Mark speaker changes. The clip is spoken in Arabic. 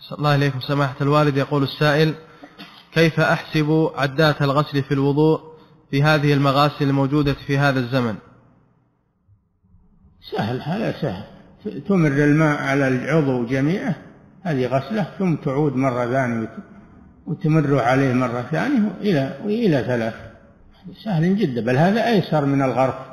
Speaker 1: صلى الله عليكم سماحة الوالد. يقول السائل: كيف أحسب عدات الغسل في الوضوء في هذه المغاسل الموجودة في هذا الزمن؟
Speaker 2: سهل، هذا سهل. تمر الماء على العضو جميعه، هذه غسله، ثم تعود مرة ثانية وتمر عليه مرة ثانية إلى 3. سهل جدا، بل هذا أيسر من الغرف.